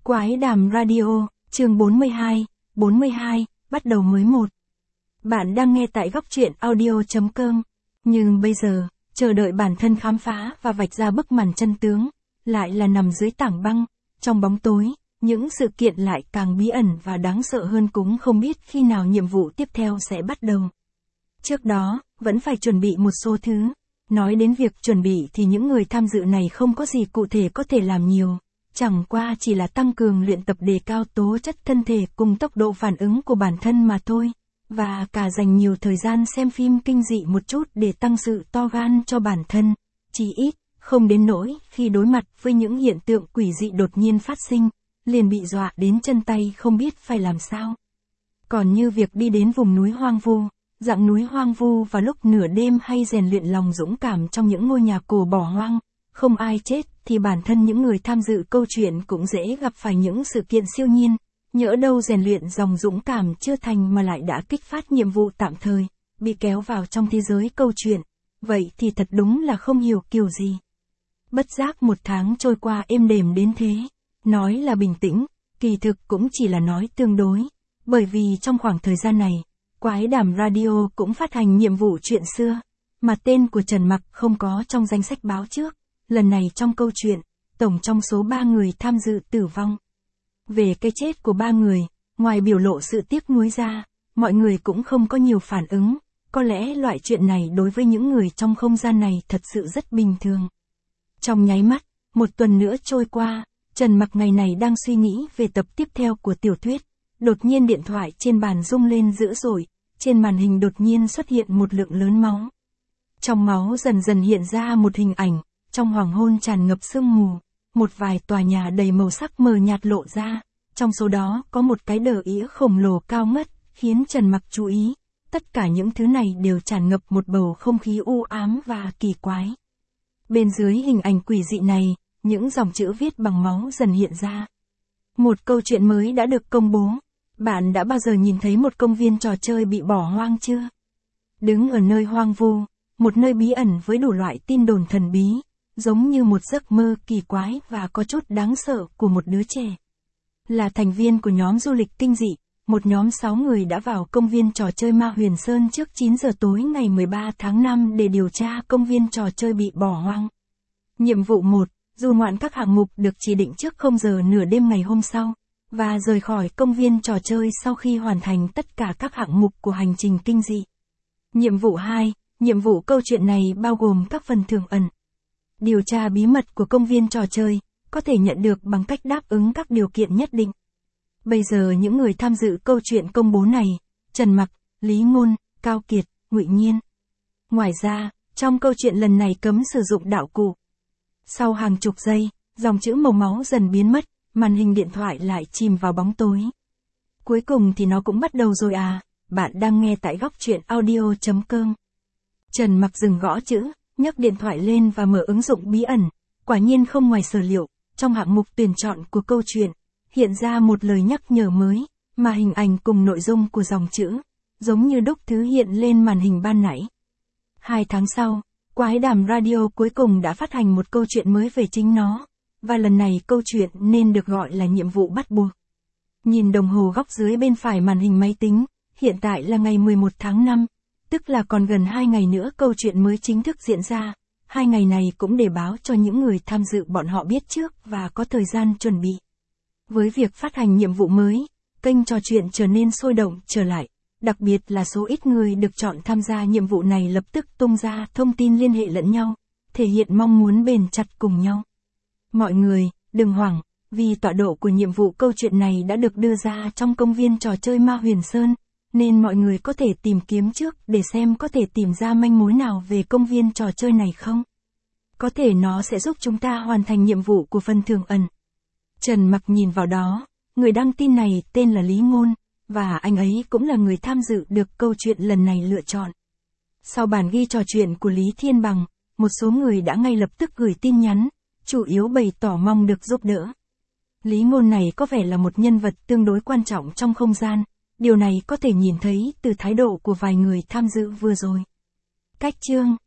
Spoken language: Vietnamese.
Quái đàm radio, chương 42, bắt đầu mới một. Bạn đang nghe tại góc truyện audio.com. Nhưng bây giờ, chờ đợi bản thân khám phá và vạch ra bức màn chân tướng, lại là nằm dưới tảng băng, trong bóng tối, những sự kiện lại càng bí ẩn và đáng sợ hơn, cũng không biết khi nào nhiệm vụ tiếp theo sẽ bắt đầu. Trước đó, vẫn phải chuẩn bị một số thứ. Nói đến việc chuẩn bị thì những người tham dự này không có gì cụ thể có thể làm nhiều. Chẳng qua chỉ là tăng cường luyện tập đề cao tố chất thân thể cùng tốc độ phản ứng của bản thân mà thôi. Và cả dành nhiều thời gian xem phim kinh dị một chút để tăng sự to gan cho bản thân. Chỉ ít, không đến nỗi khi đối mặt với những hiện tượng quỷ dị đột nhiên phát sinh, liền bị dọa đến chân tay không biết phải làm sao. Còn như việc đi đến vùng núi hoang vu, dạng núi hoang vu vào lúc nửa đêm hay rèn luyện lòng dũng cảm trong những ngôi nhà cổ bỏ hoang, không ai chết, thì bản thân những người tham dự câu chuyện cũng dễ gặp phải những sự kiện siêu nhiên, nhỡ đâu rèn luyện dòng dũng cảm chưa thành mà lại đã kích phát nhiệm vụ tạm thời, bị kéo vào trong thế giới câu chuyện, vậy thì thật đúng là không hiểu kiểu gì. Bất giác một tháng trôi qua êm đềm đến thế, nói là bình tĩnh, kỳ thực cũng chỉ là nói tương đối, bởi vì trong khoảng thời gian này, Quái đàm radio cũng phát hành nhiệm vụ chuyện xưa, mà tên của Trần Mặc không có trong danh sách báo trước. Lần này trong câu chuyện, tổng trong số 3 người tham dự tử vong. Về cái chết của 3 người, ngoài biểu lộ sự tiếc nuối ra, mọi người cũng không có nhiều phản ứng. Có lẽ loại chuyện này đối với những người trong không gian này thật sự rất bình thường. Trong nháy mắt, một tuần nữa trôi qua, Trần Mặc ngày này đang suy nghĩ về tập tiếp theo của tiểu thuyết. Đột nhiên điện thoại trên bàn rung lên dữ dội, trên màn hình đột nhiên xuất hiện một lượng lớn máu. Trong máu dần dần hiện ra một hình ảnh, trong hoàng hôn tràn ngập sương mù, một vài tòa nhà đầy màu sắc mờ nhạt lộ ra, trong số đó có một cái đờ ĩa khổng lồ cao ngất, khiến Trần Mặc chú ý, tất cả những thứ này đều tràn ngập một bầu không khí u ám và kỳ quái. Bên dưới hình ảnh quỷ dị này, những dòng chữ viết bằng máu dần hiện ra. Một câu chuyện mới đã được công bố. Bạn đã bao giờ nhìn thấy một công viên trò chơi bị bỏ hoang chưa? Đứng ở nơi hoang vu, một nơi bí ẩn với đủ loại tin đồn thần bí, giống như một giấc mơ kỳ quái và có chút đáng sợ của một đứa trẻ. Là thành viên của nhóm du lịch kinh dị, một nhóm 6 người đã vào công viên trò chơi Ma Huyền Sơn trước 9 giờ tối ngày 13 tháng 5 để điều tra công viên trò chơi bị bỏ hoang. Nhiệm vụ 1, du ngoạn các hạng mục được chỉ định trước 0 giờ nửa đêm ngày hôm sau, và rời khỏi công viên trò chơi sau khi hoàn thành tất cả các hạng mục của hành trình kinh dị. Nhiệm vụ 2, nhiệm vụ câu chuyện này bao gồm các phần thưởng ẩn. Điều tra bí mật của công viên trò chơi, có thể nhận được bằng cách đáp ứng các điều kiện nhất định. Bây giờ những người tham dự câu chuyện công bố này, Trần Mặc, Lý Ngôn, Cao Kiệt, Ngụy Nhiên. Ngoài ra, trong câu chuyện lần này cấm sử dụng đạo cụ. Sau hàng chục giây, dòng chữ màu máu dần biến mất, màn hình điện thoại lại chìm vào bóng tối. Cuối cùng thì nó cũng bắt đầu rồi à, bạn đang nghe tại góc truyện audio.com. Trần Mặc dừng gõ chữ, nhấc điện thoại lên và mở ứng dụng bí ẩn. Quả nhiên không ngoài sở liệu, trong hạng mục tuyển chọn của câu chuyện, hiện ra một lời nhắc nhở mới, mà hình ảnh cùng nội dung của dòng chữ, giống như đúc thứ hiện lên màn hình ban nãy. 2 tháng sau, Quái đàm radio cuối cùng đã phát hành một câu chuyện mới về chính nó. Và lần này câu chuyện nên được gọi là nhiệm vụ bắt buộc. Nhìn đồng hồ góc dưới bên phải màn hình máy tính, hiện tại là ngày 11 tháng 5, tức là còn gần 2 ngày nữa câu chuyện mới chính thức diễn ra. 2 ngày này cũng để báo cho những người tham dự bọn họ biết trước và có thời gian chuẩn bị. Với việc phát hành nhiệm vụ mới, kênh trò chuyện trở nên sôi động trở lại, đặc biệt là số ít người được chọn tham gia nhiệm vụ này lập tức tung ra thông tin liên hệ lẫn nhau, thể hiện mong muốn bền chặt cùng nhau. Mọi người, đừng hoảng, vì tọa độ của nhiệm vụ câu chuyện này đã được đưa ra trong công viên trò chơi Ma Huyền Sơn, nên mọi người có thể tìm kiếm trước để xem có thể tìm ra manh mối nào về công viên trò chơi này không. Có thể nó sẽ giúp chúng ta hoàn thành nhiệm vụ của phần thưởng ẩn. Trần Mặc nhìn vào đó, người đăng tin này tên là Lý Ngôn, và anh ấy cũng là người tham dự được câu chuyện lần này lựa chọn. Sau bản ghi trò chuyện của Lý Thiên Bằng, một số người đã ngay lập tức gửi tin nhắn, chủ yếu bày tỏ mong được giúp đỡ. Lý Ngôn này có vẻ là một nhân vật tương đối quan trọng trong không gian, điều này có thể nhìn thấy từ thái độ của vài người tham dự vừa rồi. Cách chương